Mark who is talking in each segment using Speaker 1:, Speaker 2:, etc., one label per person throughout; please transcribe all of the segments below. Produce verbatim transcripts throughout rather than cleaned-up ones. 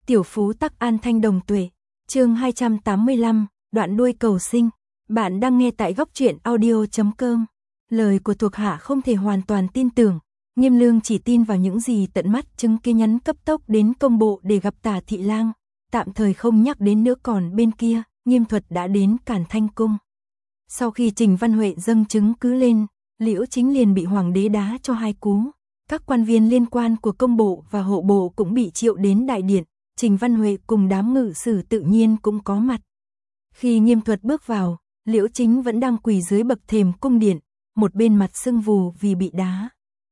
Speaker 1: Tiểu phú tắc an thanh đồng tuệ. Chương hai trăm tám mươi lăm, đoạn đuôi cầu sinh. Bạn đang nghe tại góc truyện audio chấm com. Lời của thuộc hạ không thể hoàn toàn tin tưởng, Nghiêm Lương chỉ tin vào những gì tận mắt chứng kiến. Nhắn cấp tốc đến công bộ để gặp Tả thị lang, tạm thời không nhắc đến nữa. Còn bên kia, Nghiêm Thuật đã đến Càn Thanh cung. Sau khi Trình Văn Huệ dâng chứng cứ lên, Liễu Chính liền bị hoàng đế đá cho hai cú. Các quan viên liên quan của công bộ và hộ bộ cũng bị triệu đến đại điện. Trình Văn Huệ cùng đám ngự sử tự nhiên cũng có mặt. Khi Nghiêm Thuật bước vào, Liễu Chính vẫn đang quỳ dưới bậc thềm cung điện, một bên mặt sưng vù vì bị đá.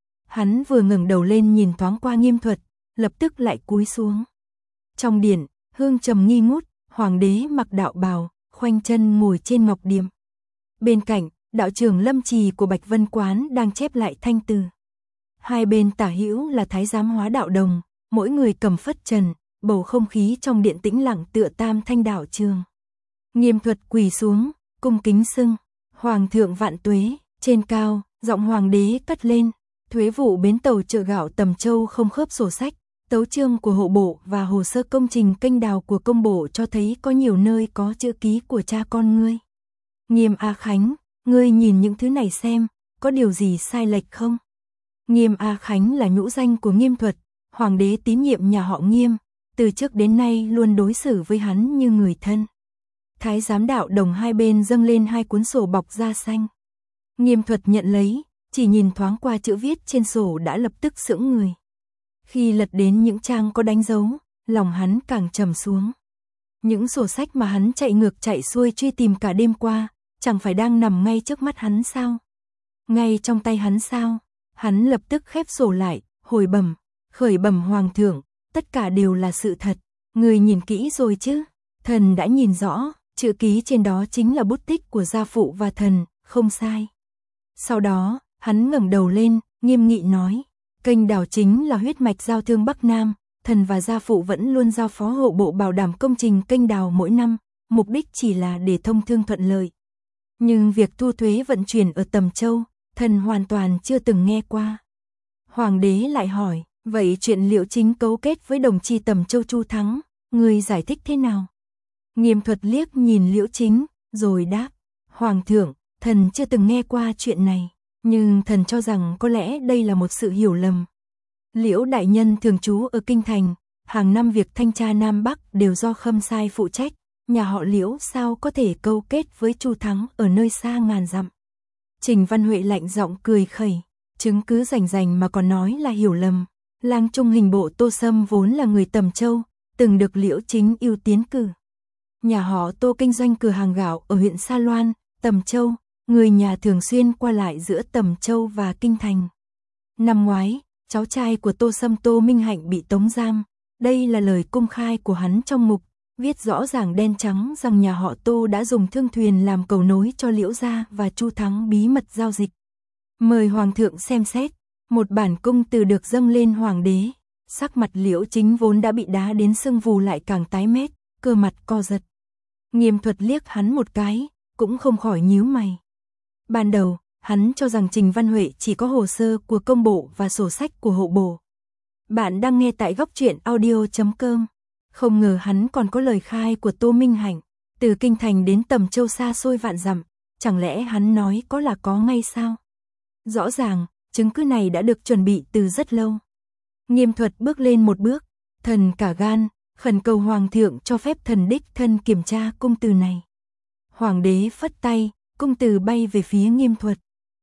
Speaker 1: Hắn vừa ngẩng đầu lên nhìn thoáng qua Nghiêm Thuật, lập tức lại cúi xuống. Trong điện, hương trầm nghi ngút, hoàng đế mặc đạo bào, khoanh chân ngồi trên ngọc điềm. Bên cạnh, đạo trưởng Lâm Trì của Bạch Vân Quán đang chép lại thanh từ. Hai bên tả hữu là thái giám Hóa Đạo Đồng, mỗi người cầm phất trần, bầu không khí trong điện tĩnh lặng tựa tam thanh đạo trường. Nghiêm Thuật quỳ xuống, cung kính xưng, Hoàng thượng vạn tuế. Trên cao, giọng hoàng đế cất lên, thuế vụ bến tàu chợ gạo Tầm Châu không khớp sổ sách, tấu chương của hộ bộ và hồ sơ công trình kênh đào của công bộ cho thấy có nhiều nơi có chữ ký của cha con ngươi. Nghiêm A Khánh, ngươi nhìn những thứ này xem, có điều gì sai lệch không? Nghiêm A Khánh là nhũ danh của Nghiêm Thuật, hoàng đế tín nhiệm nhà họ Nghiêm, từ trước đến nay luôn đối xử với hắn như người thân. Thái giám Đạo Đồng hai bên dâng lên hai cuốn sổ bọc da xanh. Nghiêm Thuật nhận lấy, chỉ nhìn thoáng qua chữ viết trên sổ đã lập tức sững người. Khi lật đến những trang có đánh dấu, lòng hắn càng trầm xuống. Những sổ sách mà hắn chạy ngược chạy xuôi truy tìm cả đêm qua, chẳng phải đang nằm ngay trước mắt hắn sao? Ngay trong tay hắn sao? Hắn lập tức khép sổ lại, hồi bẩm, khởi bẩm hoàng thượng, tất cả đều là sự thật. Người nhìn kỹ rồi chứ? Thần đã nhìn rõ, chữ ký trên đó chính là bút tích của gia phụ và thần, không sai. Sau đó, hắn ngẩng đầu lên, nghiêm nghị nói, kênh đào chính là huyết mạch giao thương Bắc Nam, thần và gia phụ vẫn luôn giao phó hộ bộ bảo đảm công trình kênh đào mỗi năm, mục đích chỉ là để thông thương thuận lợi. Nhưng việc thu thuế vận chuyển ở Tầm Châu, thần hoàn toàn chưa từng nghe qua. Hoàng đế lại hỏi, vậy chuyện Liễu Chính cấu kết với đồng chi Tầm Châu Chu Thắng, người giải thích thế nào? Nghiêm Thuật liếc nhìn Liễu Chính, rồi đáp, Hoàng thượng, thần chưa từng nghe qua chuyện này, nhưng thần cho rằng có lẽ đây là một sự hiểu lầm. Liễu đại nhân thường trú ở Kinh Thành, hàng năm việc thanh tra Nam Bắc đều do Khâm Sai phụ trách, nhà họ Liễu sao có thể câu kết với Chu Thắng ở nơi xa ngàn dặm. Trình Văn Huệ lạnh giọng cười khẩy, chứng cứ rành rành mà còn nói là hiểu lầm. Lang trung hình bộ Tô Sâm vốn là người Tầm Châu, từng được Liễu Chính ưu tiến cử. Nhà họ Tô kinh doanh cửa hàng gạo ở huyện Sa Loan, Tầm Châu, người nhà thường xuyên qua lại giữa Tầm Châu và Kinh Thành. Năm ngoái, cháu trai của Tô Sâm Tô Minh Hạnh bị tống giam, đây là lời công khai của hắn trong mục, viết rõ ràng đen trắng rằng nhà họ Tô đã dùng thương thuyền làm cầu nối cho Liễu gia và Chu Thắng bí mật giao dịch. Mời Hoàng thượng xem xét, một bản cung từ được dâng lên hoàng đế, sắc mặt Liễu Chính vốn đã bị đá đến sưng vù lại càng tái mét, cơ mặt co giật. Nghiêm Thuật liếc hắn một cái, cũng không khỏi nhíu mày. Ban đầu, hắn cho rằng Trình Văn Huệ chỉ có hồ sơ của công bộ và sổ sách của hộ bộ. Bạn đang nghe tại góc truyện audio chấm com. Không ngờ hắn còn có lời khai của Tô Minh Hạnh, từ Kinh Thành đến Tầm Châu xa xôi vạn dặm, chẳng lẽ hắn nói có là có ngay sao? Rõ ràng, chứng cứ này đã được chuẩn bị từ rất lâu. Nghiêm Thuật bước lên một bước, thần cả gan, khẩn cầu Hoàng thượng cho phép thần đích thân kiểm tra cung từ này. Hoàng đế phất tay, cung từ bay về phía Nghiêm Thuật.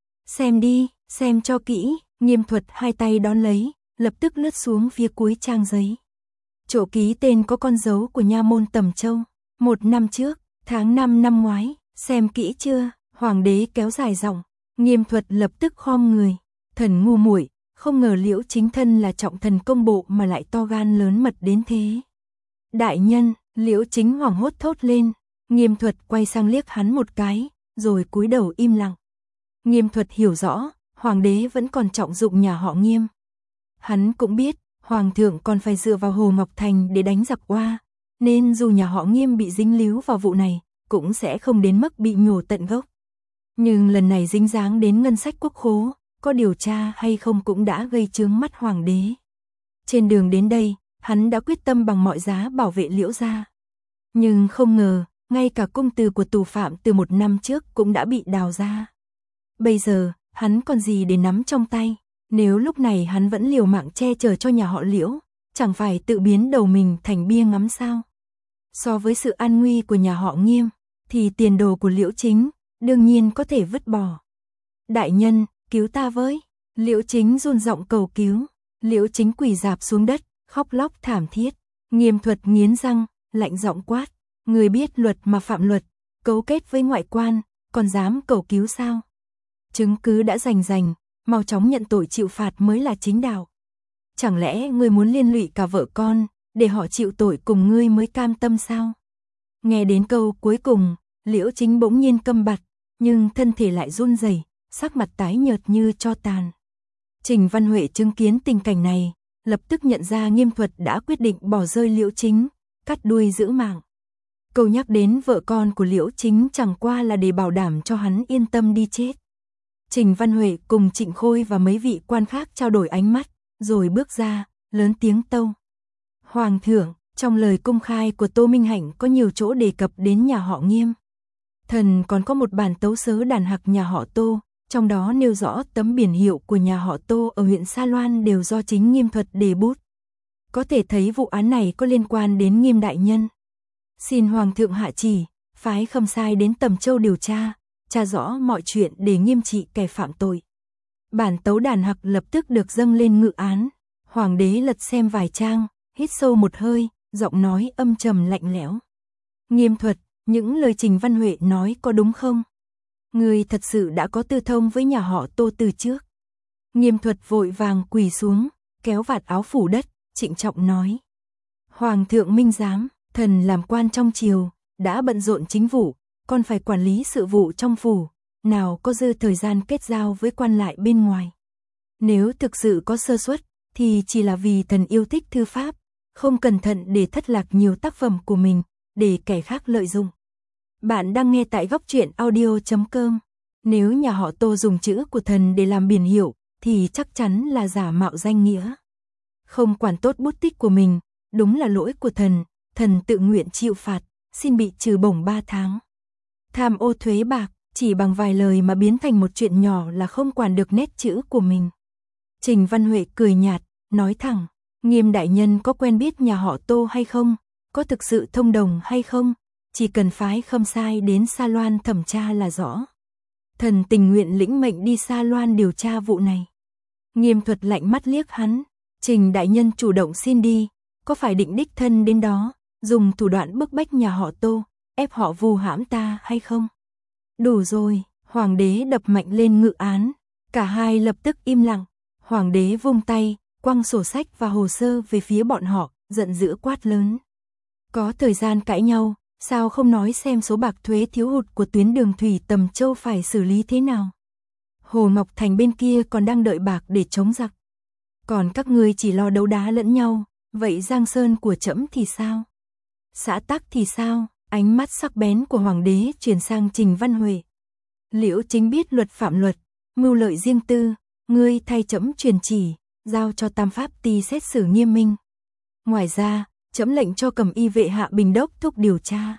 Speaker 1: Xem đi, xem cho kỹ, Nghiêm Thuật hai tay đón lấy, lập tức lướt xuống phía cuối trang giấy. Chỗ ký tên có con dấu của nha môn Tầm Châu, một năm trước, tháng năm năm ngoái, xem kỹ chưa? Hoàng đế kéo dài giọng. Nghiêm Thuật lập tức khom người, thần ngu muội, không ngờ Liễu Chính thân là trọng thần công bộ mà lại to gan lớn mật đến thế. Đại nhân, Liễu Chính hoảng hốt thốt lên, Nghiêm Thuật quay sang liếc hắn một cái, rồi cúi đầu im lặng. Nghiêm Thuật hiểu rõ, hoàng đế vẫn còn trọng dụng nhà họ Nghiêm. Hắn cũng biết, hoàng thượng còn phải dựa vào Hồ Ngọc Thành để đánh giặc oa, nên dù nhà họ Nghiêm bị dính líu vào vụ này, cũng sẽ không đến mức bị nhổ tận gốc. Nhưng lần này dính dáng đến ngân sách quốc khố, có điều tra hay không cũng đã gây chướng mắt hoàng đế. Trên đường đến đây, hắn đã quyết tâm bằng mọi giá bảo vệ Liễu gia. Nhưng không ngờ, ngay cả cung từ của tù phạm từ một năm trước cũng đã bị đào ra. Bây giờ, hắn còn gì để nắm trong tay, nếu lúc này hắn vẫn liều mạng che chở cho nhà họ Liễu, chẳng phải tự biến đầu mình thành bia ngắm sao? So với sự an nguy của nhà họ Nghiêm, thì tiền đồ của Liễu Chính, đương nhiên có thể vứt bỏ. Đại nhân, cứu ta với. Liễu Chính run giọng cầu cứu. Liễu Chính quỳ rạp xuống đất, khóc lóc thảm thiết. Nghiêm Thuật nghiến răng, lạnh giọng quát. Người biết luật mà phạm luật, cấu kết với ngoại quan, còn dám cầu cứu sao? Chứng cứ đã rành rành, mau chóng nhận tội chịu phạt mới là chính đạo. Chẳng lẽ ngươi muốn liên lụy cả vợ con, để họ chịu tội cùng ngươi mới cam tâm sao? Nghe đến câu cuối cùng, Liễu Chính bỗng nhiên câm bặt, nhưng thân thể lại run rẩy, sắc mặt tái nhợt như tro tàn. Trình Văn Huệ chứng kiến tình cảnh này, lập tức nhận ra Nghiêm Thuật đã quyết định bỏ rơi Liễu Chính, cắt đuôi giữ mạng. Câu nhắc đến vợ con của Liễu Chính chẳng qua là để bảo đảm cho hắn yên tâm đi chết. Trình Văn Huệ cùng Trịnh Khôi và mấy vị quan khác trao đổi ánh mắt, rồi bước ra, lớn tiếng tâu. Hoàng thượng, trong lời công khai của Tô Minh Hạnh có nhiều chỗ đề cập đến nhà họ Nghiêm. Thần còn có một bản tấu sớ đàn hạc nhà họ Tô, trong đó nêu rõ tấm biển hiệu của nhà họ Tô ở huyện Sa Loan đều do chính Nghiêm Thuật đề bút. Có thể thấy vụ án này có liên quan đến Nghiêm đại nhân. Xin Hoàng thượng hạ chỉ, phái Khâm Sai đến Tầm Châu điều tra, tra rõ mọi chuyện để nghiêm trị kẻ phạm tội. Bản tấu đàn hạc lập tức được dâng lên ngự án. Hoàng đế lật xem vài trang, hít sâu một hơi, giọng nói âm trầm lạnh lẽo. Nghiêm Thuật, những lời Trình Văn Huệ nói có đúng không? Người thật sự đã có tư thông với nhà họ Tô từ trước. Nghiêm Thuật vội vàng quỳ xuống, kéo vạt áo phủ đất, trịnh trọng nói. Hoàng thượng minh giám, thần làm quan trong triều, đã bận rộn chính vụ, còn phải quản lý sự vụ trong phủ, nào có dư thời gian kết giao với quan lại bên ngoài. Nếu thực sự có sơ suất, thì chỉ là vì thần yêu thích thư pháp, không cẩn thận để thất lạc nhiều tác phẩm của mình, để kẻ khác lợi dụng. Bạn đang nghe tại góc truyện audio chấm com. Nếu nhà họ Tô dùng chữ của thần để làm biển hiệu, thì chắc chắn là giả mạo danh nghĩa. Không quản tốt bút tích của mình, đúng là lỗi của thần, thần tự nguyện chịu phạt, xin bị trừ bổng ba tháng. Tham ô thuế bạc, chỉ bằng vài lời mà biến thành một chuyện nhỏ là không quản được nét chữ của mình. Trình Văn Huệ cười nhạt, nói thẳng, Nghiêm đại nhân có quen biết nhà họ Tô hay không, có thực sự thông đồng hay không, chỉ cần phái Khâm Sai đến Sa Loan thẩm tra là rõ. Thần tình nguyện lĩnh mệnh đi Sa Loan điều tra vụ này. Nghiêm Thuật lạnh mắt liếc hắn, Trình đại nhân chủ động xin đi, có phải định đích thân đến đó, dùng thủ đoạn bức bách nhà họ Tô, ép họ vu hãm ta hay không? Đủ rồi, Hoàng đế đập mạnh lên ngự án, cả hai lập tức im lặng. Hoàng đế vung tay, quăng sổ sách và hồ sơ về phía bọn họ, giận dữ quát lớn. Có thời gian cãi nhau, sao không nói xem số bạc thuế thiếu hụt của tuyến đường thủy Tầm Châu phải xử lý thế nào? Hồ Ngọc Thành bên kia còn đang đợi bạc để chống giặc. Còn các ngươi chỉ lo đấu đá lẫn nhau, vậy Giang Sơn của trẫm thì sao? Xã Tắc thì sao? Ánh mắt sắc bén của Hoàng đế chuyển sang Trình Văn Huệ. Liễu Chính biết luật phạm luật, mưu lợi riêng tư, ngươi thay trẫm truyền chỉ, giao cho Tam Pháp Ty xét xử nghiêm minh. Ngoài ra, trẫm lệnh cho Cầm Y vệ Hạ Bình Đốc thúc điều tra.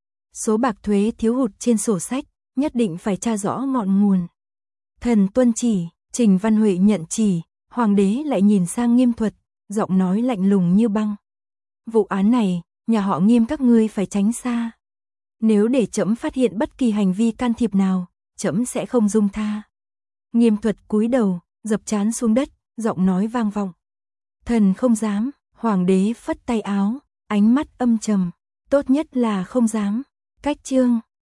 Speaker 1: Số bạc thuế thiếu hụt trên sổ sách, nhất định phải tra rõ ngọn nguồn. Thần tuân chỉ, Trình Văn Huệ nhận chỉ, Hoàng đế lại nhìn sang Nghiêm Thuật, giọng nói lạnh lùng như băng. Vụ án này, nhà họ Nghiêm các ngươi phải tránh xa. Nếu để trẫm phát hiện bất kỳ hành vi can thiệp nào, trẫm sẽ không dung tha. Nghiêm Thuật cúi đầu, dập trán xuống đất, giọng nói vang vọng. Thần không dám, Hoàng đế phất tay áo, ánh mắt âm trầm, tốt nhất là không dám. Cách chương